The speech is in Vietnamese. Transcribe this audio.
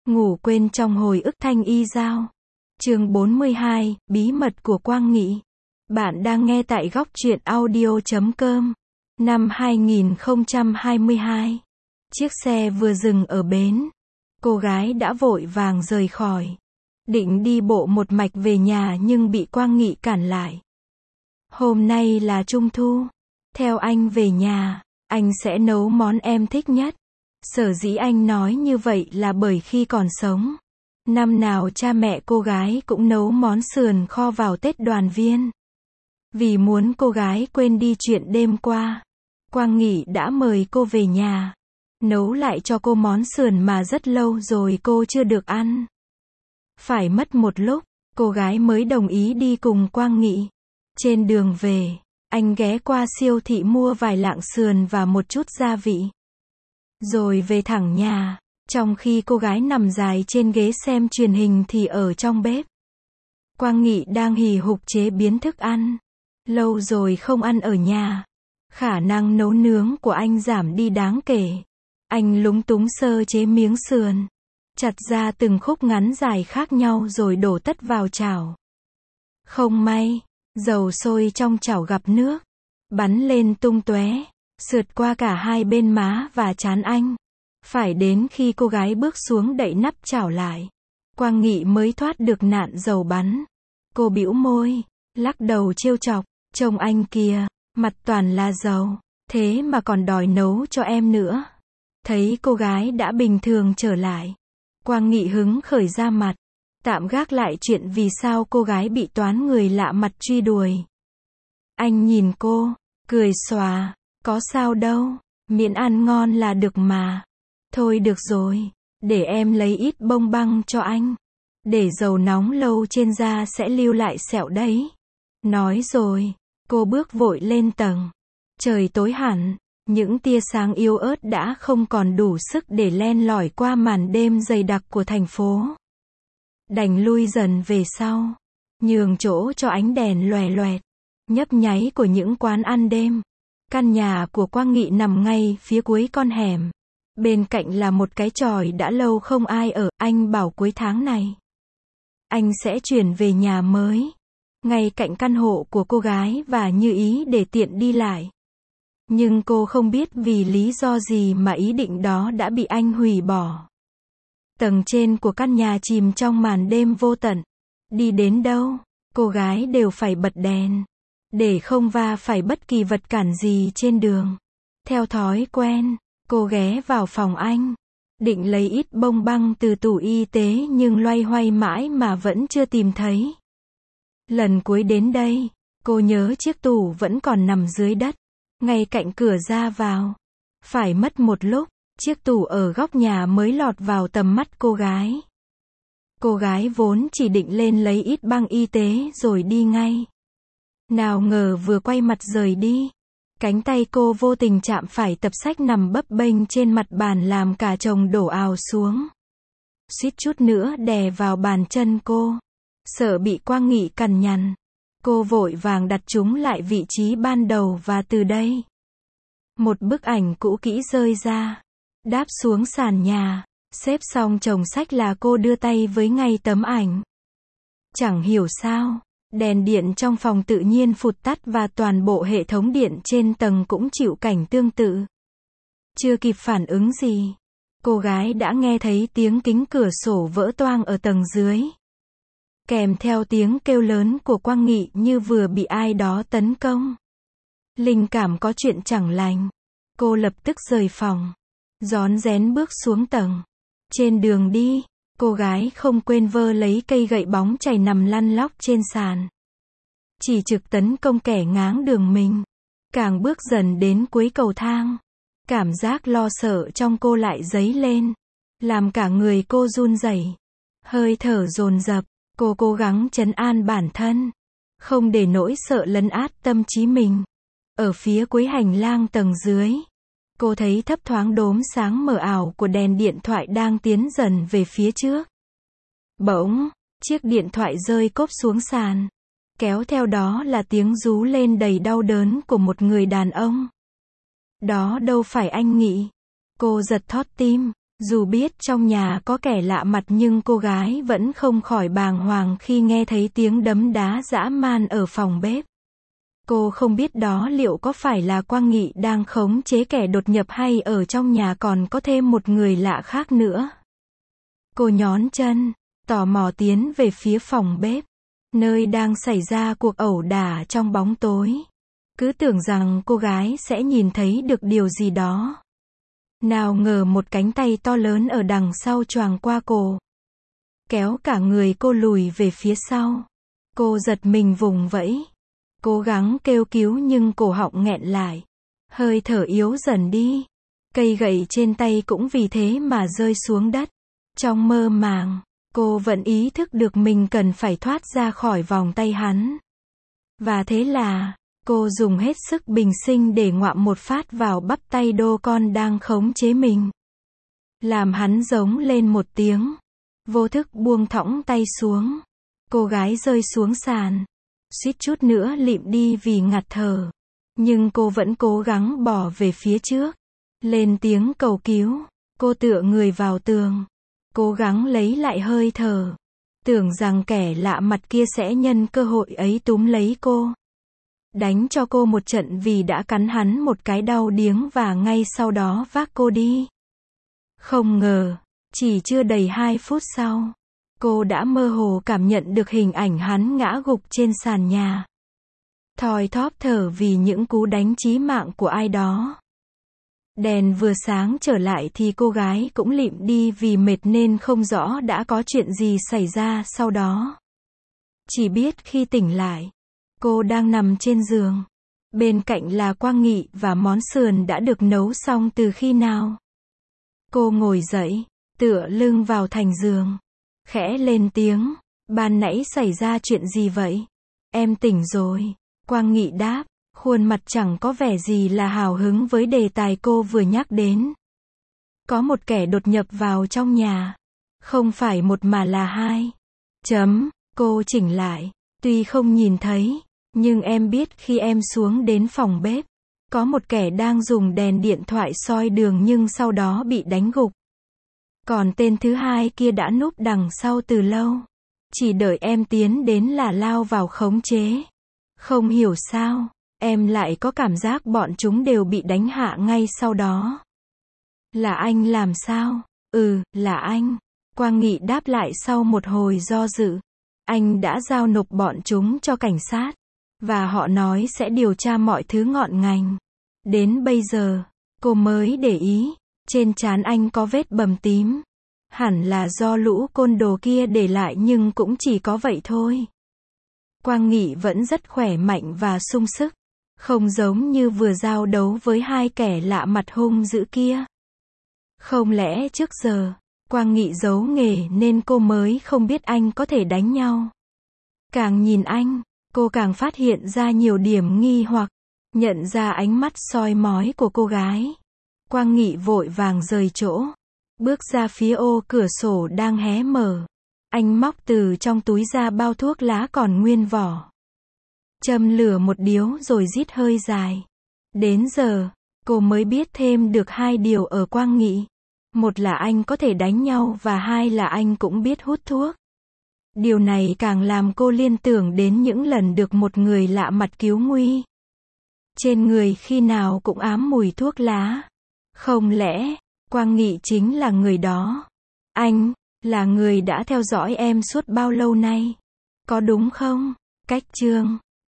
Ngủ quên trong hồi ức Thanh Y Giao. Chương 42, Bí mật của Quang Nghị. Bạn đang nghe tại góc truyện audio.com. Năm 2022. Chiếc xe vừa dừng ở bến. Cô gái đã vội vàng rời khỏi. Định đi bộ một mạch về nhà nhưng bị Quang Nghị cản lại. Hôm nay là Trung thu. Theo anh về nhà, anh sẽ nấu món em thích nhất. Sở dĩ anh nói như vậy là bởi khi còn sống, năm nào cha mẹ cô gái cũng nấu món sườn kho vào Tết đoàn viên. Vì muốn cô gái quên đi chuyện đêm qua, Quang Nghị đã mời cô về nhà, nấu lại cho cô món sườn mà rất lâu rồi cô chưa được ăn. Phải mất một lúc, cô gái mới đồng ý đi cùng Quang Nghị. Trên đường về, anh ghé qua siêu thị mua vài lạng sườn và một chút gia vị. Rồi về thẳng nhà, trong khi cô gái nằm dài trên ghế xem truyền hình thì ở trong bếp, Quang Nghị đang hì hục chế biến thức ăn. Lâu rồi không ăn ở nhà, khả năng nấu nướng của anh giảm đi đáng kể. Anh lúng túng sơ chế miếng sườn, chặt ra từng khúc ngắn dài khác nhau rồi đổ tất vào chảo. Không may, dầu sôi trong chảo gặp nước, bắn lên tung tóe, sượt qua cả hai bên má và trán anh. Phải đến khi cô gái bước xuống đậy nắp chảo lại, Quang Nghị mới thoát được nạn dầu bắn. Cô bĩu môi, lắc đầu trêu chọc, trông anh kìa, mặt toàn là dầu, thế mà còn đòi nấu cho em nữa. Thấy cô gái đã bình thường trở lại, Quang Nghị hứng khởi ra mặt, tạm gác lại chuyện vì sao cô gái bị toán người lạ mặt truy đuổi. Anh nhìn cô, cười xòa, có sao đâu, miễn ăn ngon là được mà. Thôi được rồi, để em lấy ít bông băng cho anh. Để dầu nóng lâu trên da sẽ lưu lại sẹo đấy. Nói rồi, cô bước vội lên tầng. Trời tối hẳn, những tia sáng yếu ớt đã không còn đủ sức để len lỏi qua màn đêm dày đặc của thành phố. Đành lui dần về sau, nhường chỗ cho ánh đèn loè loẹt, nhấp nháy của những quán ăn đêm. Căn nhà của Quang Nghị nằm ngay phía cuối con hẻm. Bên cạnh là một cái chòi đã lâu không ai ở. Anh bảo cuối tháng này anh sẽ chuyển về nhà mới, ngay cạnh căn hộ của cô gái và như ý để tiện đi lại. Nhưng cô không biết vì lý do gì mà ý định đó đã bị anh hủy bỏ. Tầng trên của căn nhà chìm trong màn đêm vô tận. Đi đến đâu, cô gái đều phải bật đèn, để không va phải bất kỳ vật cản gì trên đường. Theo thói quen, cô ghé vào phòng anh, định lấy ít bông băng từ tủ y tế nhưng loay hoay mãi mà vẫn chưa tìm thấy. Lần cuối đến đây, cô nhớ chiếc tủ vẫn còn nằm dưới đất, ngay cạnh cửa ra vào. Phải mất một lúc, chiếc tủ ở góc nhà mới lọt vào tầm mắt cô gái. Cô gái vốn chỉ định lên lấy ít băng y tế rồi đi ngay. Nào ngờ vừa quay mặt rời đi, cánh tay cô vô tình chạm phải tập sách nằm bấp bênh trên mặt bàn làm cả chồng đổ ào xuống. Suýt chút nữa đè vào bàn chân cô. Sợ bị Quang Nghị cằn nhằn, cô vội vàng đặt chúng lại vị trí ban đầu và từ đây, một bức ảnh cũ kỹ rơi ra, đáp xuống sàn nhà. Xếp xong chồng sách là cô đưa tay với ngay tấm ảnh. Chẳng hiểu sao, đèn điện trong phòng tự nhiên phụt tắt và toàn bộ hệ thống điện trên tầng cũng chịu cảnh tương tự. Chưa kịp phản ứng gì, cô gái đã nghe thấy tiếng kính cửa sổ vỡ toang ở tầng dưới, kèm theo tiếng kêu lớn của Quang Nghị như vừa bị ai đó tấn công. Linh cảm có chuyện chẳng lành, cô lập tức rời phòng, rón rén bước xuống tầng. Trên đường đi, cô gái không quên vơ lấy cây gậy bóng chày nằm lăn lóc trên sàn, chỉ trực tấn công kẻ ngáng đường mình. Càng bước dần đến cuối cầu thang, cảm giác lo sợ trong cô lại dấy lên, làm cả người cô run rẩy, hơi thở dồn dập. Cô cố gắng trấn an bản thân, không để nỗi sợ lấn át tâm trí mình. Ở phía cuối hành lang tầng dưới, cô thấy thấp thoáng đốm sáng mờ ảo của đèn điện thoại đang tiến dần về phía trước. Bỗng, chiếc điện thoại rơi cốp xuống sàn, kéo theo đó là tiếng rú lên đầy đau đớn của một người đàn ông. Đó đâu phải anh Nghị. Cô giật thót tim, Dù biết trong nhà có kẻ lạ mặt nhưng cô gái vẫn không khỏi bàng hoàng khi nghe thấy tiếng đấm đá dã man ở phòng bếp. Cô không biết đó liệu có phải là Quang Nghị đang khống chế kẻ đột nhập hay ở trong nhà còn có thêm một người lạ khác nữa. Cô nhón chân, tò mò tiến về phía phòng bếp, nơi đang xảy ra cuộc ẩu đả trong bóng tối. Cứ tưởng rằng cô gái sẽ nhìn thấy được điều gì đó. Nào ngờ một cánh tay to lớn ở đằng sau choàng qua cổ, kéo cả người cô lùi về phía sau. Cô giật mình vùng vẫy, cố gắng kêu cứu nhưng cổ họng nghẹn lại, hơi thở yếu dần đi. Cây gậy trên tay cũng vì thế mà rơi xuống đất. Trong mơ màng, cô vẫn ý thức được mình cần phải thoát ra khỏi vòng tay hắn. Và thế là, cô dùng hết sức bình sinh để ngoạm một phát vào bắp tay đô con đang khống chế mình. Làm hắn giống lên một tiếng. Vô thức buông thõng tay xuống. Cô gái rơi xuống sàn. Suýt chút nữa lịm đi vì ngạt thở. Nhưng cô vẫn cố gắng bỏ về phía trước. Lên tiếng cầu cứu. Cô tựa người vào tường. Cố gắng lấy lại hơi thở. Tưởng rằng kẻ lạ mặt kia sẽ nhân cơ hội ấy túm lấy cô. Đánh cho cô một trận vì đã cắn hắn một cái đau điếng và ngay sau đó vác cô đi. Không ngờ, chỉ chưa đầy 2 phút sau, cô đã mơ hồ cảm nhận được hình ảnh hắn ngã gục trên sàn nhà. Thoi thóp thở vì những cú đánh chí mạng của ai đó. Đèn vừa sáng trở lại thì cô gái cũng lịm đi vì mệt nên không rõ đã có chuyện gì xảy ra sau đó. Chỉ biết khi tỉnh lại, cô đang nằm trên giường. Bên cạnh là Quang Nghị và món sườn đã được nấu xong từ khi nào. Cô ngồi dậy, tựa lưng vào thành giường. Khẽ lên tiếng, ban nãy xảy ra chuyện gì vậy? Em tỉnh rồi. Quang Nghị đáp, khuôn mặt chẳng có vẻ gì là hào hứng với đề tài cô vừa nhắc đến. Có một kẻ đột nhập vào trong nhà. Không phải một mà là 2. Cô chỉnh lại. Tuy không nhìn thấy, nhưng em biết khi em xuống đến phòng bếp, có một kẻ đang dùng đèn điện thoại soi đường nhưng sau đó bị đánh gục. Còn tên thứ 2 kia đã núp đằng sau từ lâu. Chỉ đợi em tiến đến là lao vào khống chế. Không hiểu sao, em lại có cảm giác bọn chúng đều bị đánh hạ ngay sau đó. Là anh làm sao? Là anh. Quang Nghị đáp lại sau một hồi do dự. Anh đã giao nộp bọn chúng cho cảnh sát. Và họ nói sẽ điều tra mọi thứ ngọn ngành. Đến bây giờ, cô mới để ý, trên trán anh có vết bầm tím. Hẳn là do lũ côn đồ kia để lại nhưng cũng chỉ có vậy thôi. Quang Nghị vẫn rất khỏe mạnh và sung sức. Không giống như vừa giao đấu với 2 kẻ lạ mặt hung dữ kia. Không lẽ trước giờ, Quang Nghị giấu nghề nên cô mới không biết anh có thể đánh nhau. Càng nhìn anh, cô càng phát hiện ra nhiều điểm nghi hoặc, nhận ra ánh mắt soi mói của cô gái. Quang Nghị vội vàng rời chỗ, bước ra phía ô cửa sổ đang hé mở. Anh móc từ trong túi ra bao thuốc lá còn nguyên vỏ. Châm lửa một điếu rồi rít hơi dài. Đến giờ, cô mới biết thêm được 2 điều ở Quang Nghị. Một là anh có thể đánh nhau và 2 là anh cũng biết hút thuốc. Điều này càng làm cô liên tưởng đến những lần được một người lạ mặt cứu nguy. Trên người khi nào cũng ám mùi thuốc lá. Không lẽ, Quang Nghị chính là người đó? Anh, là người đã theo dõi em suốt bao lâu nay? Có đúng không? Cách chương